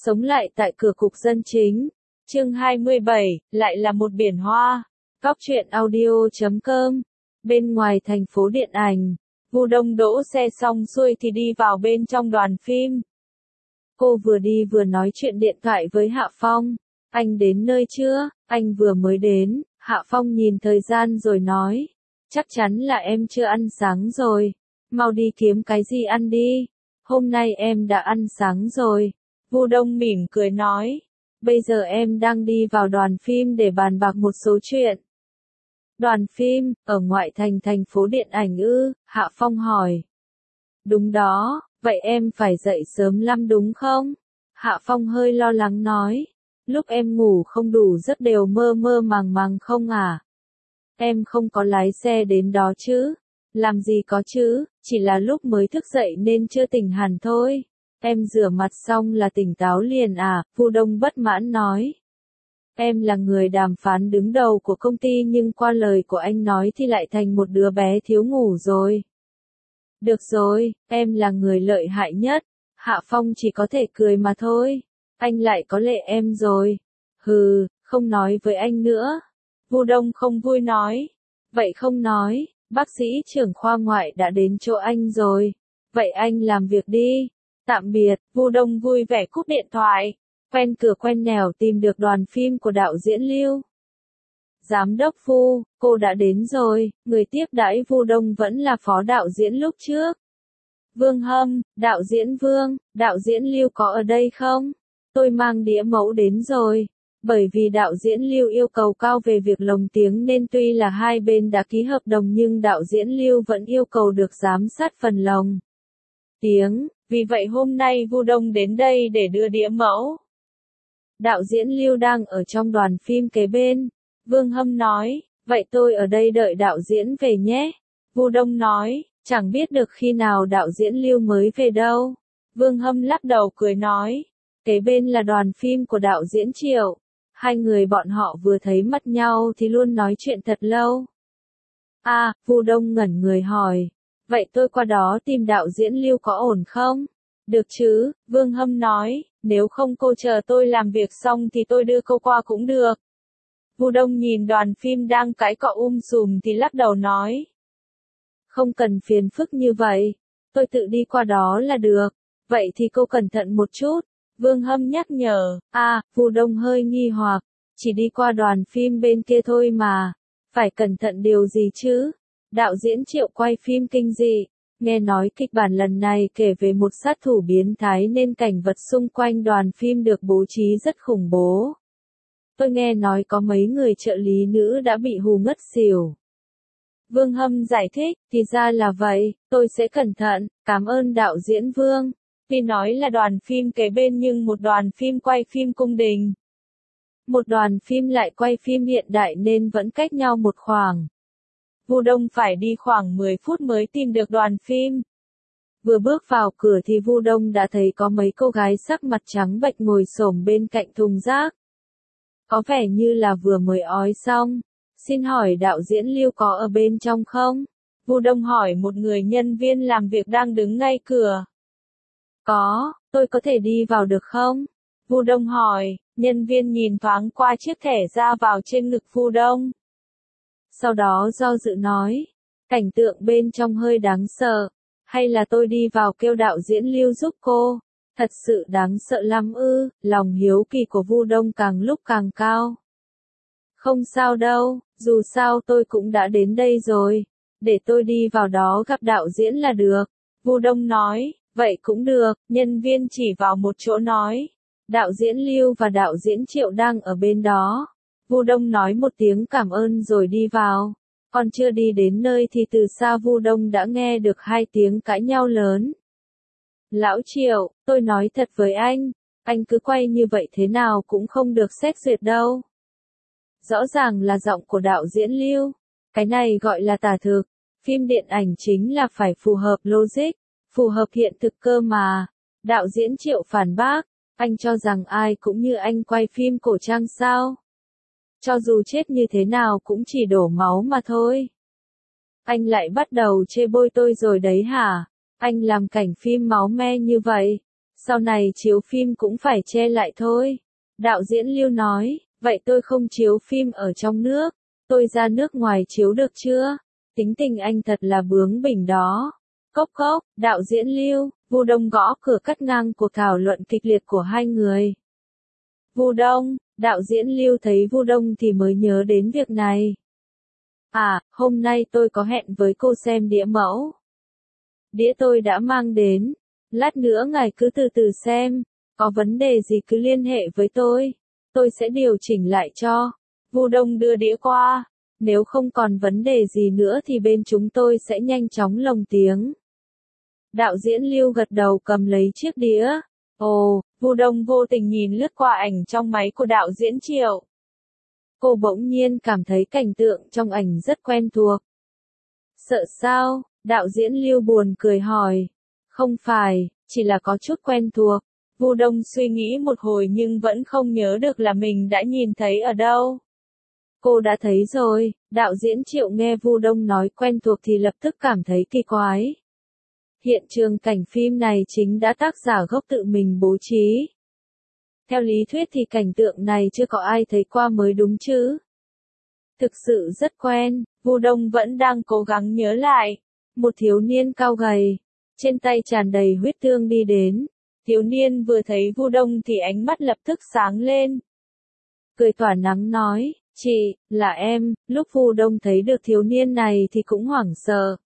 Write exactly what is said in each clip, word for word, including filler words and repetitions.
Sống lại tại cửa cục dân chính. Chương hai mươi bảy, lại là một biển hoa. Góc truyện audio chấm com. Bên ngoài thành phố điện ảnh, Vu Đông đỗ xe xong xuôi thì đi vào bên trong đoàn phim. Cô vừa đi vừa nói chuyện điện thoại với Hạ Phong. Anh đến nơi chưa? Anh vừa mới đến. Hạ Phong nhìn thời gian rồi nói. Chắc chắn là em chưa ăn sáng rồi. Mau đi kiếm cái gì ăn đi. Hôm nay em đã ăn sáng rồi. Vu Đông mỉm cười nói. Bây giờ em đang đi vào đoàn phim để bàn bạc một số chuyện. Đoàn phim, ở ngoại thành thành phố điện ảnh ư? Hạ Phong hỏi. Đúng đó, vậy em phải dậy sớm lắm đúng không? Hạ Phong hơi lo lắng nói. Lúc em ngủ không đủ giấc đều mơ mơ màng màng không à? Em không có lái xe đến đó chứ? Làm gì có chứ, chỉ là lúc mới thức dậy nên chưa tỉnh hẳn thôi. Em rửa mặt xong là tỉnh táo liền à? Vu Đông bất mãn nói. Em là người đàm phán đứng đầu của công ty nhưng qua lời của anh nói thì lại thành một đứa bé thiếu ngủ rồi. Được rồi, em là người lợi hại nhất. Hạ Phong chỉ có thể cười mà thôi. Anh lại có lệ em rồi. Hừ, không nói với anh nữa. Vu Đông không vui nói. Vậy không nói, bác sĩ trưởng khoa ngoại đã đến chỗ anh rồi. Vậy anh làm việc đi. Tạm biệt, Vu Đông vui vẻ cúp điện thoại. Quen cửa quen nẻo tìm được đoàn phim của đạo diễn Lưu. Giám đốc Vu, cô đã đến rồi. Người tiếp đãi Vu Đông vẫn là phó đạo diễn lúc trước. Vương Hâm, đạo diễn Vương, đạo diễn Lưu có ở đây không? Tôi mang đĩa mẫu đến rồi. Bởi vì đạo diễn Lưu yêu cầu cao về việc lồng tiếng nên tuy là hai bên đã ký hợp đồng nhưng đạo diễn Lưu vẫn yêu cầu được giám sát phần lồng tiếng. Vì vậy hôm nay Vu Đông đến đây để đưa đĩa mẫu. Đạo diễn Lưu đang ở trong đoàn phim kế bên. Vương Hâm nói, vậy tôi ở đây đợi đạo diễn về nhé. Vu Đông nói, chẳng biết được khi nào đạo diễn Lưu mới về đâu. Vương Hâm lắc đầu cười nói, kế bên là đoàn phim của đạo diễn Triệu. Hai người bọn họ vừa thấy mặt nhau thì luôn nói chuyện thật lâu. À, Vu Đông ngẩn người hỏi, vậy tôi qua đó tìm đạo diễn Lưu có ổn không? Được chứ, Vương Hâm nói, nếu không cô chờ tôi làm việc xong thì tôi đưa cô qua cũng được. Vu Đông nhìn đoàn phim đang cãi cọ um sùm thì lắc đầu nói. Không cần phiền phức như vậy, tôi tự đi qua đó là được. Vậy thì cô cẩn thận một chút. Vương Hâm nhắc nhở. À, Vu Đông hơi nghi hoặc, chỉ đi qua đoàn phim bên kia thôi mà. Phải cẩn thận điều gì chứ? Đạo diễn Triệu quay phim kinh dị. Nghe nói kịch bản lần này kể về một sát thủ biến thái nên cảnh vật xung quanh đoàn phim được bố trí rất khủng bố. Tôi nghe nói có mấy người trợ lý nữ đã bị hù ngất xỉu. Vương Hâm giải thích, thì ra là vậy, tôi sẽ cẩn thận, cảm ơn đạo diễn Vương. Tuy nói là đoàn phim kế bên nhưng một đoàn phim quay phim cung đình. Một đoàn phim lại quay phim hiện đại nên vẫn cách nhau một khoảng. Vu Đông phải đi khoảng mười phút mới tìm được đoàn phim. Vừa bước vào cửa thì Vu Đông đã thấy có mấy cô gái sắc mặt trắng bệch ngồi xổm bên cạnh thùng rác. Có vẻ như là vừa mới ói xong. Xin hỏi đạo diễn Lưu có ở bên trong không? Vu Đông hỏi một người nhân viên làm việc đang đứng ngay cửa. Có, tôi có thể đi vào được không? Vu Đông hỏi, nhân viên nhìn thoáng qua chiếc thẻ ra vào trên ngực Vu Đông. Sau đó do dự nói, cảnh tượng bên trong hơi đáng sợ, hay là tôi đi vào kêu đạo diễn Lưu giúp cô? Thật sự đáng sợ lắm ư? Lòng hiếu kỳ của Vu Đông càng lúc càng cao. Không sao đâu, dù sao tôi cũng đã đến đây rồi, để tôi đi vào đó gặp đạo diễn là được. Vu Đông nói, vậy cũng được, nhân viên chỉ vào một chỗ nói. Đạo diễn Lưu và đạo diễn Triệu đang ở bên đó. Vu Đông nói một tiếng cảm ơn rồi đi vào. Còn chưa đi đến nơi thì từ xa Vu Đông đã nghe được hai tiếng cãi nhau lớn. Lão Triệu, tôi nói thật với anh, anh cứ quay như vậy thế nào cũng không được xét duyệt đâu. Rõ ràng là giọng của đạo diễn Lưu. Cái này gọi là tả thực. Phim điện ảnh chính là phải phù hợp logic, phù hợp hiện thực cơ mà. Đạo diễn Triệu phản bác, anh cho rằng ai cũng như anh quay phim cổ trang sao? Cho dù chết như thế nào cũng chỉ đổ máu mà thôi. Anh lại bắt đầu chê bôi tôi rồi đấy hả? Anh làm cảnh phim máu me như vậy. Sau này chiếu phim cũng phải che lại thôi. Đạo diễn Lưu nói, vậy tôi không chiếu phim ở trong nước, tôi ra nước ngoài chiếu được chưa? Tính tình anh thật là bướng bỉnh đó. Cốc cốc, đạo diễn Lưu, Vu Đông gõ cửa cắt ngang cuộc thảo luận kịch liệt của hai người. Vu Đông, đạo diễn Lưu thấy Vu Đông thì mới nhớ đến việc này. À, hôm nay tôi có hẹn với cô xem đĩa mẫu. Đĩa tôi đã mang đến, lát nữa ngài cứ từ từ xem, có vấn đề gì cứ liên hệ với tôi, tôi sẽ điều chỉnh lại cho. Vu Đông đưa đĩa qua, nếu không còn vấn đề gì nữa thì bên chúng tôi sẽ nhanh chóng lồng tiếng. Đạo diễn Lưu gật đầu cầm lấy chiếc đĩa. Ồ, Vu Đông vô tình nhìn lướt qua ảnh trong máy của đạo diễn Triệu. Cô bỗng nhiên cảm thấy cảnh tượng trong ảnh rất quen thuộc. Sợ sao? Đạo diễn Lưu buồn cười hỏi. Không phải, chỉ là có chút quen thuộc. Vu Đông suy nghĩ một hồi nhưng vẫn không nhớ được là mình đã nhìn thấy ở đâu. Cô đã thấy rồi, đạo diễn Triệu nghe Vu Đông nói quen thuộc thì lập tức cảm thấy kỳ quái. Hiện trường cảnh phim này chính đã tác giả gốc tự mình bố trí. Theo lý thuyết thì cảnh tượng này chưa có ai thấy qua mới đúng chứ. Thực sự rất quen, Vu Đông vẫn đang cố gắng nhớ lại. Một thiếu niên cao gầy, trên tay tràn đầy huyết tương đi đến. Thiếu niên vừa thấy Vu Đông thì ánh mắt lập tức sáng lên. Cười tỏa nắng nói, chị, là em. Lúc Vu Đông thấy được thiếu niên này thì cũng hoảng sợ.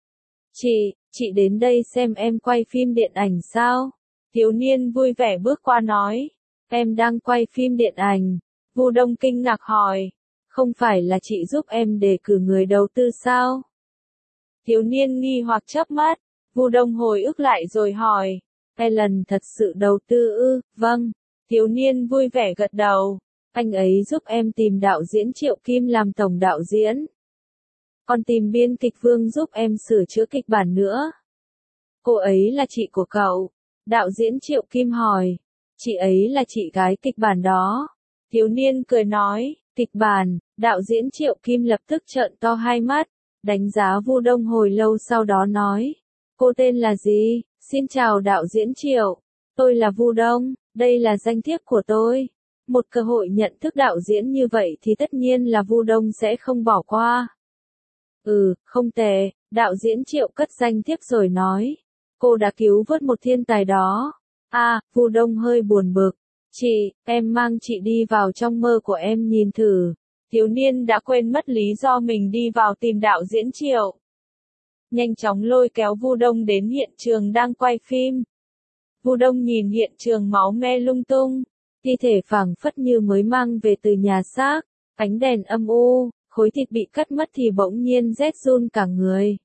Chị, chị đến đây xem em quay phim điện ảnh sao? Thiếu niên vui vẻ bước qua nói, em đang quay phim điện ảnh. Vu Đông kinh ngạc hỏi, không phải là chị giúp em đề cử người đầu tư sao? Thiếu niên nghi hoặc chớp mắt, Vu Đông hồi ức lại rồi hỏi, Ellen thật sự đầu tư ư? Vâng. Thiếu niên vui vẻ gật đầu, anh ấy giúp em tìm đạo diễn Triệu Kim làm tổng đạo diễn. Còn tìm biên kịch Vương giúp em sửa chữa kịch bản nữa. Cô ấy là chị của cậu. Đạo diễn Triệu Kim hỏi. Chị ấy là chị gái kịch bản đó. Thiếu niên cười nói, kịch bản. Đạo diễn Triệu Kim lập tức trợn to hai mắt, đánh giá Vu Đông hồi lâu sau đó nói. Cô tên là gì? Xin chào đạo diễn Triệu. Tôi là Vu Đông, đây là danh thiếp của tôi. Một cơ hội nhận thức đạo diễn như vậy thì tất nhiên là Vu Đông sẽ không bỏ qua. Ừ, không tệ, đạo diễn Triệu cất danh thiếp rồi nói. Cô đã cứu vớt một thiên tài đó. À, Vu Đông hơi buồn bực. Chị, em mang chị đi vào trong mơ của em nhìn thử. Thiếu niên đã quên mất lý do mình đi vào tìm đạo diễn Triệu. Nhanh chóng lôi kéo Vu Đông đến hiện trường đang quay phim. Vu Đông nhìn hiện trường máu me lung tung. Thi thể phảng phất như mới mang về từ nhà xác. Ánh đèn âm u, khối thịt bị cắt mất thì bỗng nhiên rét run cả người.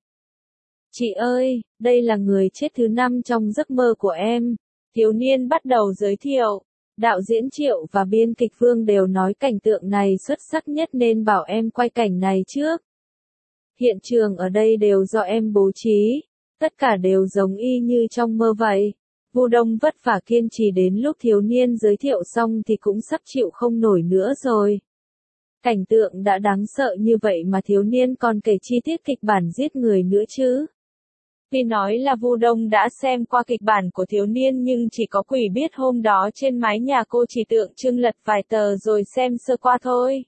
Chị ơi, đây là người chết thứ năm trong giấc mơ của em. Thiếu niên bắt đầu giới thiệu. Đạo diễn Triệu và biên kịch Vương đều nói cảnh tượng này xuất sắc nhất nên bảo em quay cảnh này trước. Hiện trường ở đây đều do em bố trí. Tất cả đều giống y như trong mơ vậy. Vu Đông vất vả kiên trì đến lúc thiếu niên giới thiệu xong thì cũng sắp chịu không nổi nữa rồi. Cảnh tượng đã đáng sợ như vậy mà thiếu niên còn kể chi tiết kịch bản giết người nữa chứ. Tuy nói là Vu Đông đã xem qua kịch bản của thiếu niên nhưng chỉ có quỷ biết hôm đó trên mái nhà cô chỉ tượng trưng lật vài tờ rồi xem sơ qua thôi.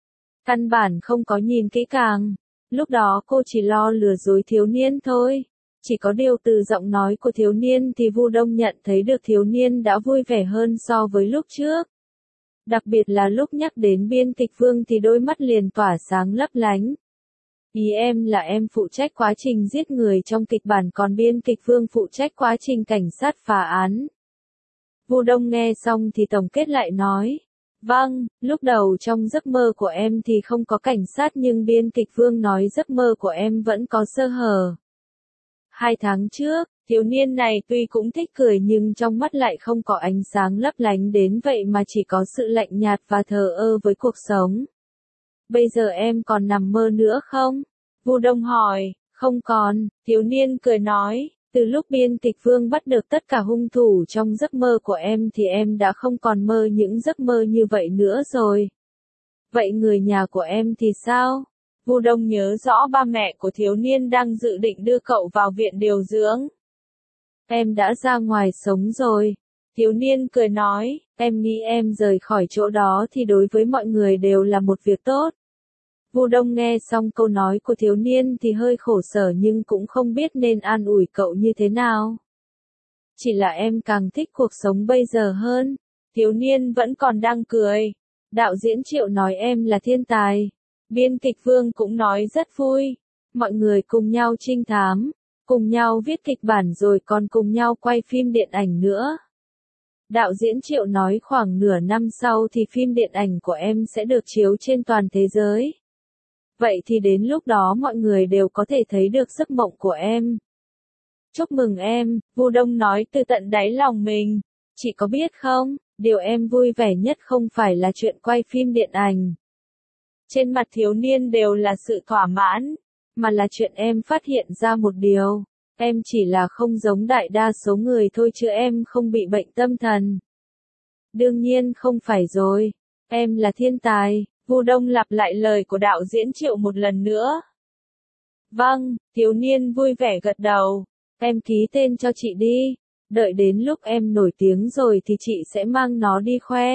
Căn bản không có nhìn kỹ càng. Lúc đó cô chỉ lo lừa dối thiếu niên thôi. Chỉ có điều từ giọng nói của thiếu niên thì Vu Đông nhận thấy được thiếu niên đã vui vẻ hơn so với lúc trước. Đặc biệt là lúc nhắc đến biên kịch Vương thì đôi mắt liền tỏa sáng lấp lánh. Ý em là em phụ trách quá trình giết người trong kịch bản còn biên kịch Vương phụ trách quá trình cảnh sát phá án. Vu Đông nghe xong thì tổng kết lại nói. Vâng, lúc đầu trong giấc mơ của em thì không có cảnh sát nhưng biên kịch Vương nói giấc mơ của em vẫn có sơ hở. Hai tháng trước, thiếu niên này tuy cũng thích cười nhưng trong mắt lại không có ánh sáng lấp lánh đến vậy mà chỉ có sự lạnh nhạt và thờ ơ với cuộc sống. Bây giờ em còn nằm mơ nữa không? Vu Đông hỏi, không còn, thiếu niên cười nói, từ lúc biên kịch Vương bắt được tất cả hung thủ trong giấc mơ của em thì em đã không còn mơ những giấc mơ như vậy nữa rồi. Vậy người nhà của em thì sao? Vu Đông nhớ rõ ba mẹ của thiếu niên đang dự định đưa cậu vào viện điều dưỡng. Em đã ra ngoài sống rồi, Thiếu niên cười nói, em nghĩ em rời khỏi chỗ đó thì đối với mọi người đều là một việc tốt. Vu Đông nghe xong câu nói của thiếu niên thì hơi khổ sở nhưng cũng không biết nên an ủi cậu như thế nào. Chỉ là em càng thích cuộc sống bây giờ hơn. Thiếu niên vẫn còn đang cười. Đạo diễn Triệu nói em là thiên tài. Biên kịch Vương cũng nói rất vui. Mọi người cùng nhau trinh thám, cùng nhau viết kịch bản rồi còn cùng nhau quay phim điện ảnh nữa. Đạo diễn Triệu nói khoảng nửa năm sau thì phim điện ảnh của em sẽ được chiếu trên toàn thế giới. Vậy thì đến lúc đó mọi người đều có thể thấy được giấc mộng của em. Chúc mừng em, Vu Đông nói từ tận đáy lòng mình. Chị có biết không, điều em vui vẻ nhất không phải là chuyện quay phim điện ảnh. Trên mặt thiếu niên đều là sự thỏa mãn, mà là chuyện em phát hiện ra một điều. Em chỉ là không giống đại đa số người thôi chứ em không bị bệnh tâm thần. Đương nhiên không phải rồi. Em là thiên tài. Vu Đông lặp lại lời của đạo diễn Triệu một lần nữa. Vâng, thiếu niên vui vẻ gật đầu. Em ký tên cho chị đi. Đợi đến lúc em nổi tiếng rồi thì chị sẽ mang nó đi khoe.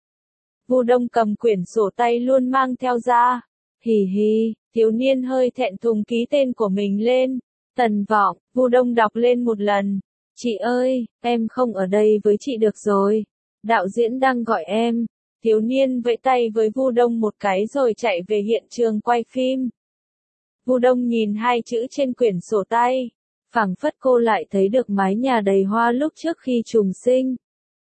Vu Đông cầm quyển sổ tay luôn mang theo ra. Hì hì, thiếu niên hơi thẹn thùng ký tên của mình lên. Tần Vọng, Vu Đông đọc lên một lần. Chị ơi, em không ở đây với chị được rồi. Đạo diễn đang gọi em. Thiếu niên vẫy tay với Vu Đông một cái rồi chạy về hiện trường quay phim. Vu Đông nhìn hai chữ trên quyển sổ tay. Phảng phất cô lại thấy được mái nhà đầy hoa lúc trước khi trùng sinh.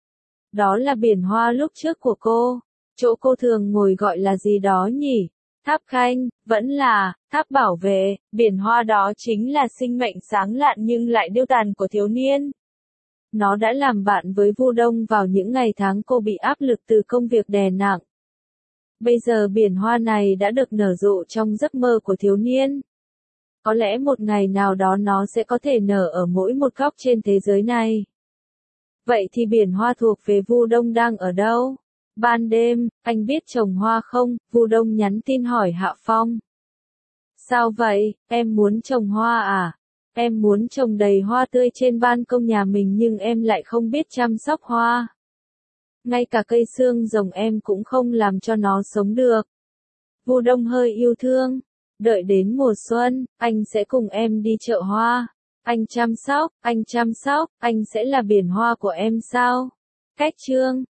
Đó là biển hoa lúc trước của cô. Chỗ cô thường ngồi gọi là gì đó nhỉ? Tháp Khanh, vẫn là, tháp bảo vệ, biển hoa đó chính là sinh mệnh sáng lạn nhưng lại điêu tàn của thiếu niên. Nó đã làm bạn với Vu Đông vào những ngày tháng cô bị áp lực từ công việc đè nặng. Bây giờ biển hoa này đã được nở rộ trong giấc mơ của thiếu niên. Có lẽ một ngày nào đó nó sẽ có thể nở ở mỗi một góc trên thế giới này. Vậy thì biển hoa thuộc về Vu Đông đang ở đâu? Ban đêm, anh biết trồng hoa không? Vu Đông nhắn tin hỏi Hạ Phong. Sao vậy, em muốn trồng hoa à? Em muốn trồng đầy hoa tươi trên ban công nhà mình nhưng em lại không biết chăm sóc hoa. Ngay cả cây xương rồng em cũng không làm cho nó sống được. Vu Đông hơi yêu thương. Đợi đến mùa xuân, anh sẽ cùng em đi chợ hoa. Anh chăm sóc, anh chăm sóc, anh sẽ là biển hoa của em sao? Cách chương